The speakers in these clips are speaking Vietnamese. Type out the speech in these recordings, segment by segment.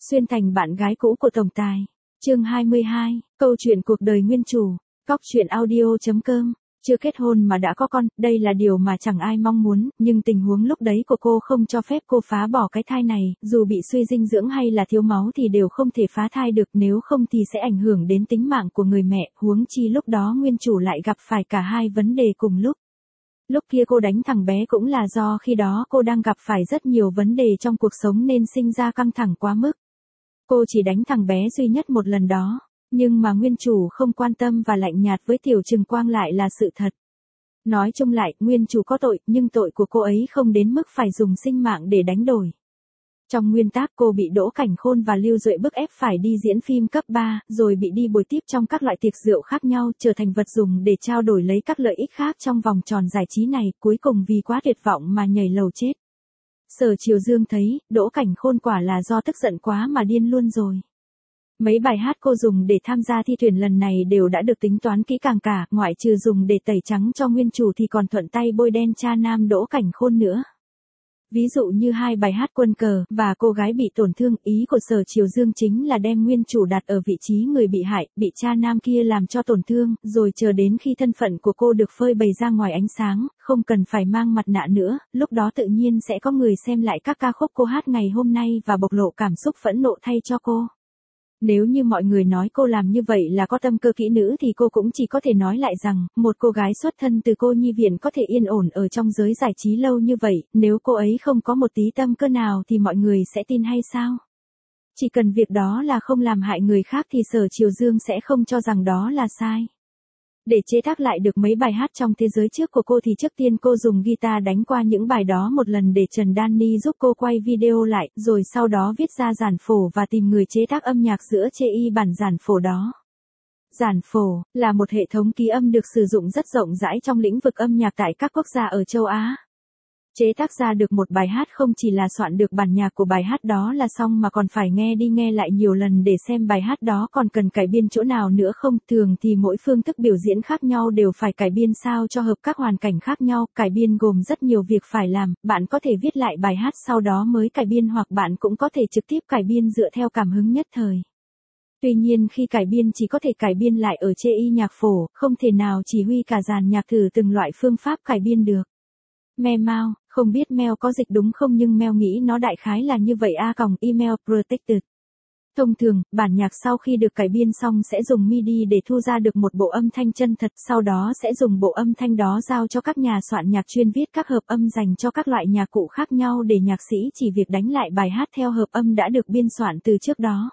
Xuyên thành bạn gái cũ của tổng tài. Chương 22, câu chuyện cuộc đời nguyên chủ. Cóc truyện audio.com. Chưa kết hôn mà đã có con, đây là điều mà chẳng ai mong muốn, nhưng tình huống lúc đấy của cô không cho phép cô phá bỏ cái thai này, dù bị suy dinh dưỡng hay là thiếu máu thì đều không thể phá thai được, nếu không thì sẽ ảnh hưởng đến tính mạng của người mẹ, huống chi lúc đó nguyên chủ lại gặp phải cả hai vấn đề cùng lúc. Lúc kia cô đánh thằng bé cũng là do khi đó cô đang gặp phải rất nhiều vấn đề trong cuộc sống nên sinh ra căng thẳng quá mức. Cô chỉ đánh thằng bé duy nhất một lần đó, nhưng mà nguyên chủ không quan tâm và lạnh nhạt với Tiểu Trừng Quang lại là sự thật. Nói chung lại, nguyên chủ có tội, nhưng tội của cô ấy không đến mức phải dùng sinh mạng để đánh đổi. Trong nguyên tác cô bị Đỗ Cảnh Khôn và Lưu Duệ bức ép phải đi diễn phim cấp 3, rồi bị đi bồi tiếp trong các loại tiệc rượu khác nhau, trở thành vật dùng để trao đổi lấy các lợi ích khác trong vòng tròn giải trí này, cuối cùng vì quá tuyệt vọng mà nhảy lầu chết. Sở Triều Dương thấy, Đỗ Cảnh Khôn quả là do tức giận quá mà điên luôn rồi. Mấy bài hát cô dùng để tham gia thi tuyển lần này đều đã được tính toán kỹ càng cả, ngoại trừ dùng để tẩy trắng cho nguyên chủ thì còn thuận tay bôi đen cha nam Đỗ Cảnh Khôn nữa. Ví dụ như hai bài hát Quân Cờ và Cô Gái Bị Tổn Thương, ý của Sở Triều Dương chính là đem nguyên chủ đặt ở vị trí người bị hại, bị cha nam kia làm cho tổn thương, rồi chờ đến khi thân phận của cô được phơi bày ra ngoài ánh sáng, không cần phải mang mặt nạ nữa, lúc đó tự nhiên sẽ có người xem lại các ca khúc cô hát ngày hôm nay và bộc lộ cảm xúc phẫn nộ thay cho cô. Nếu như mọi người nói cô làm như vậy là có tâm cơ kỹ nữ thì cô cũng chỉ có thể nói lại rằng, một cô gái xuất thân từ cô nhi viện có thể yên ổn ở trong giới giải trí lâu như vậy, nếu cô ấy không có một tí tâm cơ nào thì mọi người sẽ tin hay sao? Chỉ cần việc đó là không làm hại người khác thì Sở Triều Dương sẽ không cho rằng đó là sai. Để chế tác lại được mấy bài hát trong thế giới trước của cô thì trước tiên cô dùng guitar đánh qua những bài đó một lần để Trần Danny giúp cô quay video lại, rồi sau đó viết ra giản phổ và tìm người chế tác âm nhạc giữa chê y bản giản phổ đó. Giản phổ là một hệ thống ký âm được sử dụng rất rộng rãi trong lĩnh vực âm nhạc tại các quốc gia ở châu Á. Chế tác ra được một bài hát không chỉ là soạn được bản nhạc của bài hát đó là xong mà còn phải nghe đi nghe lại nhiều lần để xem bài hát đó còn cần cải biên chỗ nào nữa không. Thường thì mỗi phương thức biểu diễn khác nhau đều phải cải biên sao cho hợp các hoàn cảnh khác nhau. Cải biên gồm rất nhiều việc phải làm, bạn có thể viết lại bài hát sau đó mới cải biên hoặc bạn cũng có thể trực tiếp cải biên dựa theo cảm hứng nhất thời. Tuy nhiên khi cải biên chỉ có thể cải biên lại ở chê y nhạc phổ, không thể nào chỉ huy cả dàn nhạc thử từng loại phương pháp cải biên được. Meo, không biết Meo có dịch đúng không nhưng Meo nghĩ nó đại khái là như vậy email protected. Thông thường, bản nhạc sau khi được cải biên xong sẽ dùng MIDI để thu ra được một bộ âm thanh chân thật, sau đó sẽ dùng bộ âm thanh đó giao cho các nhà soạn nhạc chuyên viết các hợp âm dành cho các loại nhạc cụ khác nhau để nhạc sĩ chỉ việc đánh lại bài hát theo hợp âm đã được biên soạn từ trước đó.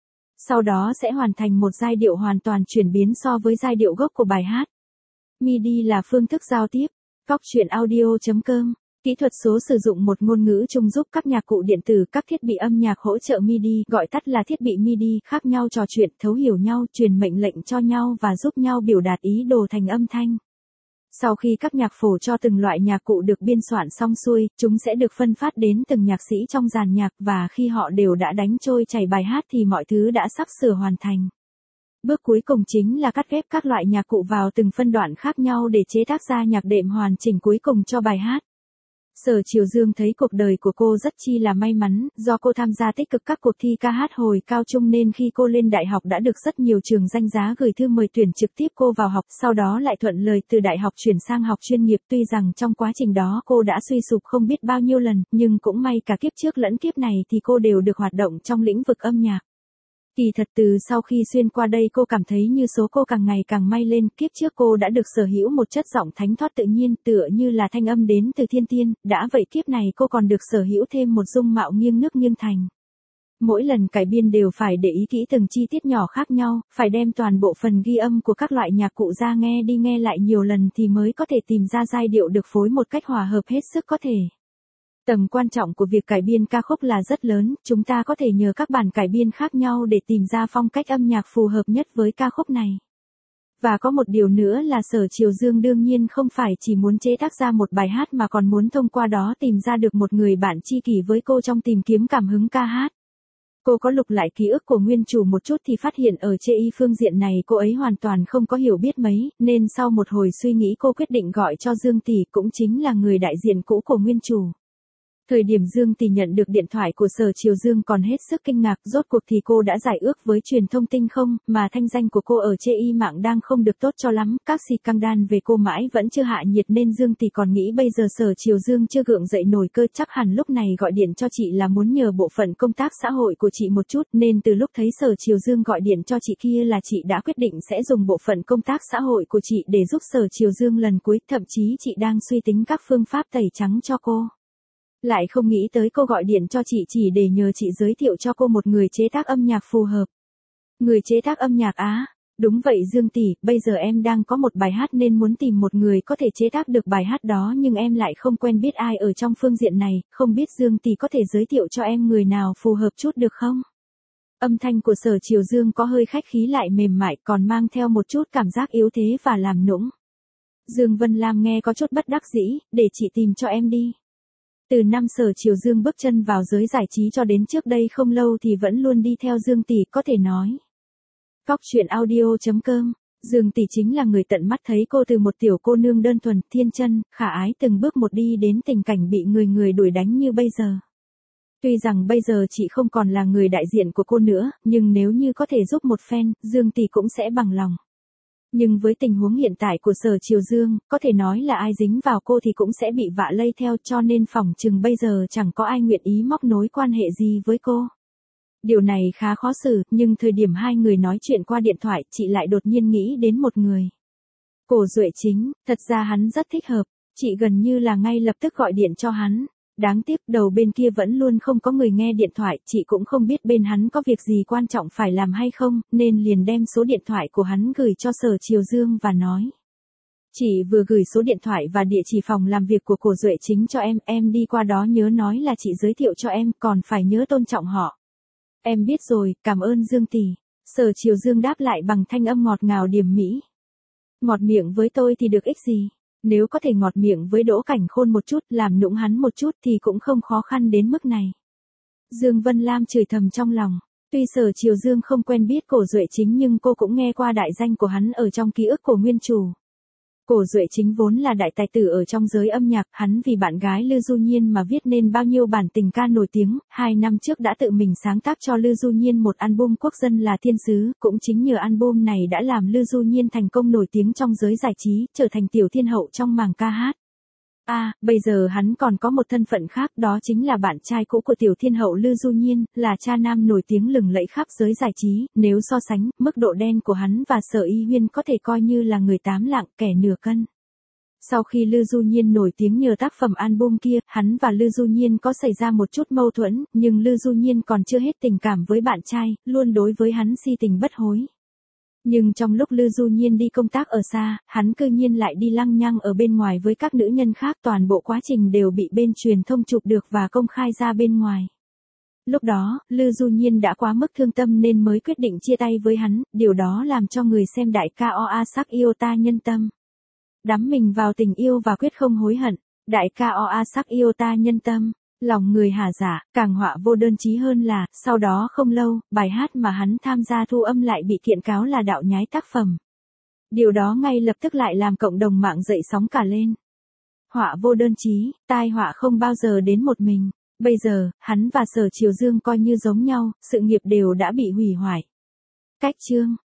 Sau đó sẽ hoàn thành một giai điệu hoàn toàn chuyển biến so với giai điệu gốc của bài hát. MIDI là phương thức giao tiếp. Cóc truyện audio.com. Kỹ thuật số sử dụng một ngôn ngữ chung giúp các nhạc cụ điện tử, các thiết bị âm nhạc hỗ trợ MIDI, gọi tắt là thiết bị MIDI, khác nhau trò chuyện, thấu hiểu nhau, truyền mệnh lệnh cho nhau và giúp nhau biểu đạt ý đồ thành âm thanh. Sau khi các nhạc phổ cho từng loại nhạc cụ được biên soạn xong xuôi, chúng sẽ được phân phát đến từng nhạc sĩ trong dàn nhạc và khi họ đều đã đánh trôi chảy bài hát thì mọi thứ đã sắp sửa hoàn thành. Bước cuối cùng chính là cắt ghép các loại nhạc cụ vào từng phân đoạn khác nhau để chế tác ra nhạc đệm hoàn chỉnh cuối cùng cho bài hát. Sở Triều Dương thấy cuộc đời của cô rất chi là may mắn, do cô tham gia tích cực các cuộc thi ca hát hồi cao trung nên khi cô lên đại học đã được rất nhiều trường danh giá gửi thư mời tuyển trực tiếp cô vào học, sau đó lại thuận lời từ đại học chuyển sang học chuyên nghiệp. Tuy rằng trong quá trình đó cô đã suy sụp không biết bao nhiêu lần, nhưng cũng may cả kiếp trước lẫn kiếp này thì cô đều được hoạt động trong lĩnh vực âm nhạc. Kỳ thật từ sau khi xuyên qua đây cô cảm thấy như số cô càng ngày càng may lên, kiếp trước cô đã được sở hữu một chất giọng thánh thoát tự nhiên tựa như là thanh âm đến từ thiên tiên, đã vậy kiếp này cô còn được sở hữu thêm một dung mạo nghiêng nước nghiêng thành. Mỗi lần cải biên đều phải để ý kỹ từng chi tiết nhỏ khác nhau, phải đem toàn bộ phần ghi âm của các loại nhạc cụ ra nghe đi nghe lại nhiều lần thì mới có thể tìm ra giai điệu được phối một cách hòa hợp hết sức có thể. Tầm quan trọng của việc cải biên ca khúc là rất lớn, chúng ta có thể nhờ các bản cải biên khác nhau để tìm ra phong cách âm nhạc phù hợp nhất với ca khúc này. Và có một điều nữa là Sở Triều Dương đương nhiên không phải chỉ muốn chế tác ra một bài hát mà còn muốn thông qua đó tìm ra được một người bạn tri kỷ với cô trong tìm kiếm cảm hứng ca hát. Cô có lục lại ký ức của nguyên chủ một chút thì phát hiện ở chê y phương diện này cô ấy hoàn toàn không có hiểu biết mấy, nên sau một hồi suy nghĩ cô quyết định gọi cho Dương tỷ, cũng chính là người đại diện cũ của nguyên chủ. Thời điểm Dương Tỷ nhận được điện thoại của Sở Triều Dương còn hết sức kinh ngạc, rốt cuộc thì cô đã giải ước với truyền thông tinh không, mà thanh danh của cô ở chê y mạng đang không được tốt cho lắm, các scandal về cô mãi vẫn chưa hạ nhiệt nên Dương Tỷ còn nghĩ bây giờ Sở Triều Dương chưa gượng dậy nổi cơ, chắc hẳn lúc này gọi điện cho chị là muốn nhờ bộ phận công tác xã hội của chị một chút, nên từ lúc thấy Sở Triều Dương gọi điện cho chị kia là chị đã quyết định sẽ dùng bộ phận công tác xã hội của chị để giúp Sở Triều Dương lần cuối, thậm chí chị đang suy tính các phương pháp tẩy trắng cho cô. Lại không nghĩ tới cô gọi điện cho chị chỉ để nhờ chị giới thiệu cho cô một người chế tác âm nhạc phù hợp. Người chế tác âm nhạc á? Đúng vậy Dương Tỷ, bây giờ em đang có một bài hát nên muốn tìm một người có thể chế tác được bài hát đó nhưng em lại không quen biết ai ở trong phương diện này, không biết Dương Tỷ có thể giới thiệu cho em người nào phù hợp chút được không? Âm thanh của Sở Triều Dương có hơi khách khí lại mềm mại còn mang theo một chút cảm giác yếu thế và làm nũng. Dương Vân Lam nghe có chút bất đắc dĩ, để chị tìm cho em đi. Từ năm Sở Triều Dương bước chân vào giới giải trí cho đến trước đây không lâu thì vẫn luôn đi theo Dương Tỷ có thể nói. Cóc truyện audio.com. Dương Tỷ chính là người tận mắt thấy cô từ một tiểu cô nương đơn thuần, thiên chân, khả ái từng bước một đi đến tình cảnh bị người người đuổi đánh như bây giờ. Tuy rằng bây giờ chị không còn là người đại diện của cô nữa, nhưng nếu như có thể giúp một phen, Dương Tỷ cũng sẽ bằng lòng. Nhưng với tình huống hiện tại của Sở Triều Dương, có thể nói là ai dính vào cô thì cũng sẽ bị vạ lây theo cho nên phỏng chừng bây giờ chẳng có ai nguyện ý móc nối quan hệ gì với cô. Điều này khá khó xử, nhưng thời điểm hai người nói chuyện qua điện thoại, chị lại đột nhiên nghĩ đến một người. Cổ Duệ Chính, thật ra hắn rất thích hợp, chị gần như là ngay lập tức gọi điện cho hắn. Đáng tiếc đầu bên kia vẫn luôn không có người nghe điện thoại, chị cũng không biết bên hắn có việc gì quan trọng phải làm hay không, nên liền đem số điện thoại của hắn gửi cho Sở Triều Dương và nói. Chị vừa gửi số điện thoại và địa chỉ phòng làm việc của Cổ Duệ Chính cho em đi qua đó nhớ nói là chị giới thiệu cho em, còn phải nhớ tôn trọng họ. Em biết rồi, cảm ơn Dương Tỷ. Sở Triều Dương đáp lại bằng thanh âm ngọt ngào điềm mỹ. Ngọt miệng với tôi thì được ích gì? Nếu có thể ngọt miệng với Đỗ Cảnh Khôn một chút, làm nũng hắn một chút thì cũng không khó khăn đến mức này. Dương Vân Lam chửi thầm trong lòng. Tuy Sở Triều Dương không quen biết Cổ Duệ Chính nhưng cô cũng nghe qua đại danh của hắn ở trong ký ức của nguyên chủ. Cổ Duệ Chính vốn là đại tài tử ở trong giới âm nhạc, hắn vì bạn gái Lư Du Nhiên mà viết nên bao nhiêu bản tình ca nổi tiếng, 2 năm trước đã tự mình sáng tác cho Lư Du Nhiên một album Quốc dân là thiên sứ, cũng chính nhờ album này đã làm Lư Du Nhiên thành công nổi tiếng trong giới giải trí, trở thành tiểu thiên hậu trong mảng ca hát. Bây giờ hắn còn có một thân phận khác, đó chính là bạn trai cũ của tiểu thiên hậu Lư Du Nhiên, là cha nam nổi tiếng lừng lẫy khắp giới giải trí, nếu so sánh, mức độ đen của hắn và Sở Y Huyên có thể coi như là người tám lạng, kẻ nửa cân. Sau khi Lư Du Nhiên nổi tiếng nhờ tác phẩm album kia, hắn và Lư Du Nhiên có xảy ra một chút mâu thuẫn, nhưng Lư Du Nhiên còn chưa hết tình cảm với bạn trai, luôn đối với hắn si tình bất hối. Nhưng trong lúc Lư Du Nhiên đi công tác ở xa, hắn cư nhiên lại đi lăng nhăng ở bên ngoài với các nữ nhân khác, toàn bộ quá trình đều bị bên truyền thông chụp được và công khai ra bên ngoài. Lúc đó, Lư Du Nhiên đã quá mức thương tâm nên mới quyết định chia tay với hắn, điều đó làm cho người xem đại ca oa sắc yêu ta nhân tâm. Đắm mình vào tình yêu và quyết không hối hận, đại ca oa sắc yêu ta nhân tâm. Lòng người hả dạ, càng họa vô đơn chí hơn là, sau đó không lâu, bài hát mà hắn tham gia thu âm lại bị kiện cáo là đạo nhái tác phẩm. Điều đó ngay lập tức lại làm cộng đồng mạng dậy sóng cả lên. Họa vô đơn chí, tai họa không bao giờ đến một mình. Bây giờ, hắn và Sở Triều Dương coi như giống nhau, sự nghiệp đều đã bị hủy hoại. Cách chương